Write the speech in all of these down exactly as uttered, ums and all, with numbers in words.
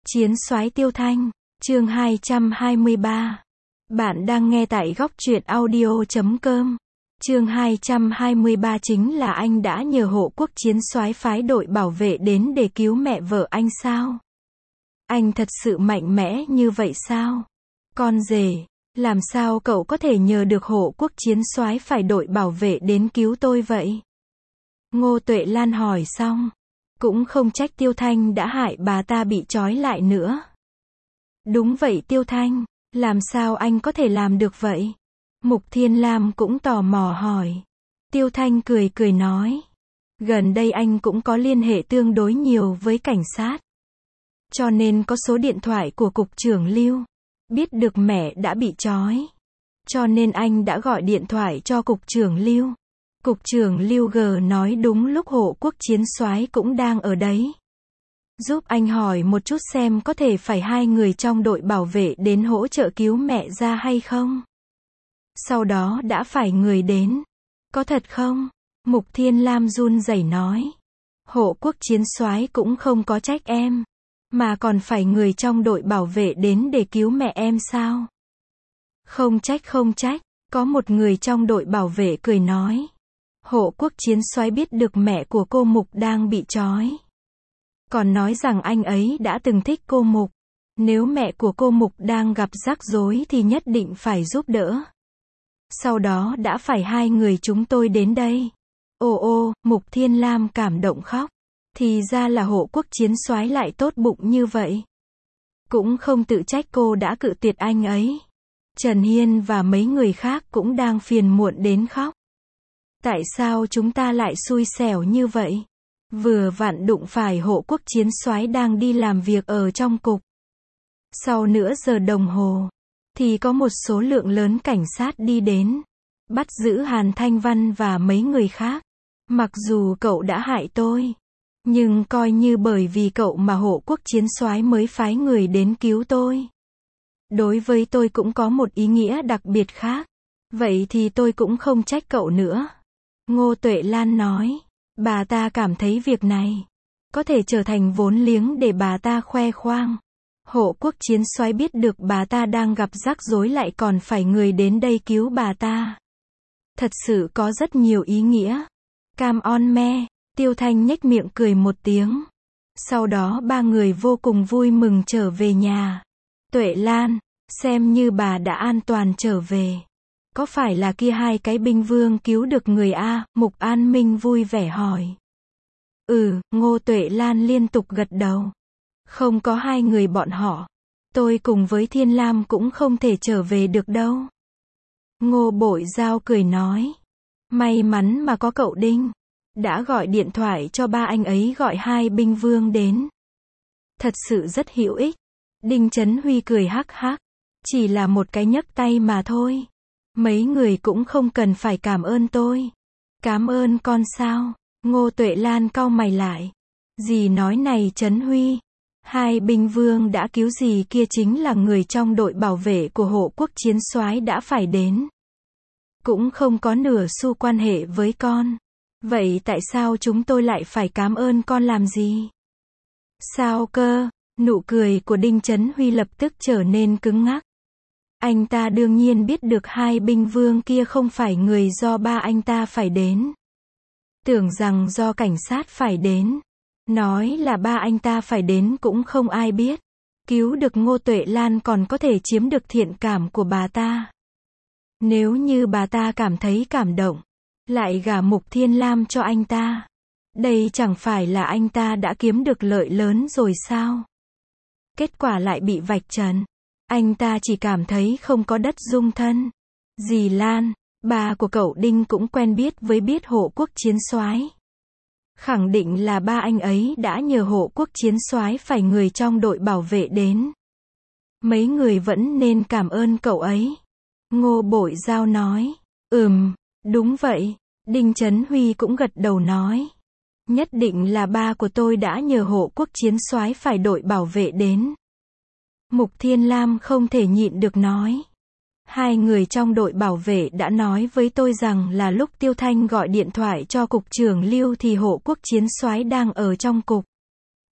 Chiến soái Tiêu Thanh, chương hai trăm hai mươi ba. Bạn đang nghe tại góc truyện audio chấm com. Chương hai trăm hai mươi ba chính là anh đã nhờ hộ quốc chiến soái phái đội bảo vệ đến để cứu mẹ vợ anh sao? Anh thật sự mạnh mẽ như vậy sao? Con rể, làm sao cậu có thể nhờ được hộ quốc chiến soái phải đội bảo vệ đến cứu tôi vậy? Ngô Tuệ Lan hỏi xong. Cũng không trách Tiêu Thanh đã hại bà ta bị trói lại nữa. Đúng vậy Tiêu Thanh, làm sao anh có thể làm được vậy? Mục Thiên Lam cũng tò mò hỏi. Tiêu Thanh cười cười nói. Gần đây anh cũng có liên hệ tương đối nhiều với cảnh sát. Cho nên có số điện thoại của cục trưởng Lưu. Biết được mẹ đã bị trói. Cho nên anh đã gọi điện thoại cho cục trưởng Lưu. Cục trưởng Lưu G nói đúng lúc hộ quốc chiến soái cũng đang ở đấy. Giúp anh hỏi một chút xem có thể phải hai người trong đội bảo vệ đến hỗ trợ cứu mẹ ra hay không. Sau đó đã phải người đến. Có thật không? Mục Thiên Lam run rẩy nói. Hộ quốc chiến soái cũng không có trách em. Mà còn phải người trong đội bảo vệ đến để cứu mẹ em sao? Không trách không trách. Có một người trong đội bảo vệ cười nói. Hộ quốc chiến soái biết được mẹ của cô Mục đang bị trói. Còn nói rằng anh ấy đã từng thích cô Mục. Nếu mẹ của cô Mục đang gặp rắc rối thì nhất định phải giúp đỡ. Sau đó đã phải hai người chúng tôi đến đây. Ô ô, Mục Thiên Lam cảm động khóc. Thì ra là hộ quốc chiến soái lại tốt bụng như vậy. Cũng không tự trách cô đã cự tuyệt anh ấy. Trần Hiên và mấy người khác cũng đang phiền muộn đến khóc. Tại sao chúng ta lại xui xẻo như vậy? Vừa vặn đụng phải hộ quốc chiến soái đang đi làm việc ở trong cục. Sau nửa giờ đồng hồ, thì có một số lượng lớn cảnh sát đi đến, bắt giữ Hàn Thanh Văn và mấy người khác. Mặc dù cậu đã hại tôi, nhưng coi như bởi vì cậu mà hộ quốc chiến soái mới phái người đến cứu tôi. Đối với tôi cũng có một ý nghĩa đặc biệt khác. Vậy thì tôi cũng không trách cậu nữa. Ngô Tuệ Lan nói, bà ta cảm thấy việc này có thể trở thành vốn liếng để bà ta khoe khoang. Hộ quốc chiến soái biết được bà ta đang gặp rắc rối lại còn phải người đến đây cứu bà ta. Thật sự có rất nhiều ý nghĩa. Cam on me, Tiêu Thanh nhếch miệng cười một tiếng. Sau đó ba người vô cùng vui mừng trở về nhà. Tuệ Lan, xem như bà đã an toàn trở về. Có phải là kia hai cái binh vương cứu được người a? Mục An Minh vui vẻ hỏi. Ừ, Ngô Tuệ Lan liên tục gật đầu. Không có hai người bọn họ, tôi cùng với Thiên Lam cũng không thể trở về được đâu. Ngô Bội Giao cười nói. May mắn mà có cậu Đinh. Đã gọi điện thoại cho ba anh ấy gọi hai binh vương đến. Thật sự rất hữu ích. Đinh Chấn Huy cười hắc hắc. Chỉ là một cái nhấc tay mà thôi. Mấy người cũng không cần phải cảm ơn tôi. Cảm ơn con sao? Ngô Tuệ Lan cau mày lại. Dì nói này Chấn Huy. Hai binh vương đã cứu dì kia chính là người trong đội bảo vệ của hộ quốc chiến soái đã phải đến. Cũng không có nửa xu quan hệ với con. Vậy tại sao chúng tôi lại phải cảm ơn con làm gì? Sao cơ? Nụ cười của Đinh Chấn Huy lập tức trở nên cứng ngắc. Anh ta đương nhiên biết được hai binh vương kia không phải người do ba anh ta phải đến. Tưởng rằng do cảnh sát phải đến. Nói là ba anh ta phải đến cũng không ai biết. Cứu được Ngô Tuệ Lan còn có thể chiếm được thiện cảm của bà ta. Nếu như bà ta cảm thấy cảm động, lại gả Mục Thiên Lam cho anh ta. Đây chẳng phải là anh ta đã kiếm được lợi lớn rồi sao? Kết quả lại bị vạch trần. Anh ta chỉ cảm thấy không có đất dung thân. Dì Lan, bà của cậu Đinh cũng quen biết với biết hộ quốc chiến soái. Khẳng định là ba anh ấy đã nhờ hộ quốc chiến soái phải người trong đội bảo vệ đến. Mấy người vẫn nên cảm ơn cậu ấy. Ngô Bội Giao nói. Ừm, đúng vậy. Đinh Chấn Huy cũng gật đầu nói. Nhất định là ba của tôi đã nhờ hộ quốc chiến soái phải đội bảo vệ đến. Mục Thiên Lam không thể nhịn được nói. Hai người trong đội bảo vệ đã nói với tôi rằng là lúc Tiêu Thanh gọi điện thoại cho cục trưởng Lưu thì hộ quốc chiến soái đang ở trong cục.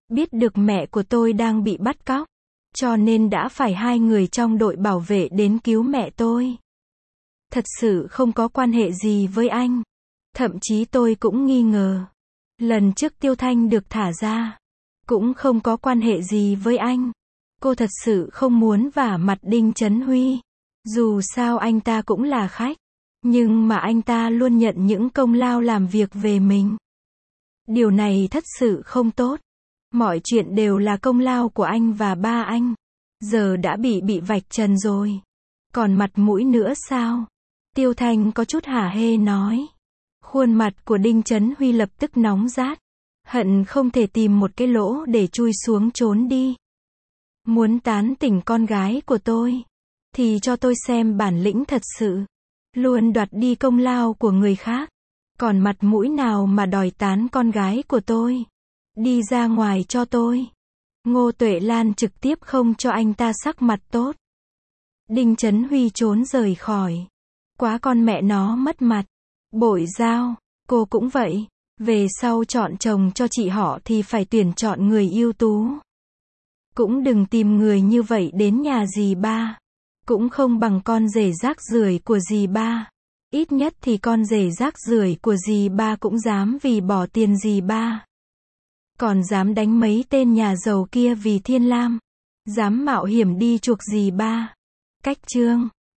biết được mẹ của tôi đang bị bắt cóc, cho nên đã phải hai người trong đội bảo vệ đến cứu mẹ tôi. Thật sự không có quan hệ gì với anh. Thậm chí tôi cũng nghi ngờ. Lần trước Tiêu Thanh được thả ra, cũng không có quan hệ gì với anh. Cô thật sự không muốn vả mặt Đinh Chấn Huy. Dù sao anh ta cũng là khách. Nhưng mà anh ta luôn nhận những công lao làm việc về mình. Điều này thật sự không tốt. Mọi chuyện đều là công lao của anh và ba anh. Giờ đã bị bị vạch trần rồi. Còn mặt mũi nữa sao? Tiêu Thanh có chút hả hê nói. Khuôn mặt của Đinh Chấn Huy lập tức nóng rát. Hận không thể tìm một cái lỗ để chui xuống trốn đi. Muốn tán tỉnh con gái của tôi, thì cho tôi xem bản lĩnh thật sự. Luôn đoạt đi công lao của người khác. Còn mặt mũi nào mà đòi tán con gái của tôi. Đi ra ngoài cho tôi. Ngô Tuệ Lan trực tiếp không cho anh ta sắc mặt tốt. Đinh Chấn Huy trốn rời khỏi. Quá con mẹ nó mất mặt. Bội Giao, cô cũng vậy. Về sau chọn chồng cho chị họ thì phải tuyển chọn người ưu tú. Cũng đừng tìm người như vậy đến nhà dì ba. Cũng không bằng con rể rác rưởi của dì ba. Ít nhất thì con rể rác rưởi của dì ba cũng dám vì bỏ tiền dì ba. Còn dám đánh mấy tên nhà giàu kia vì thiên lam. Dám mạo hiểm đi chuộc dì ba. Cách chương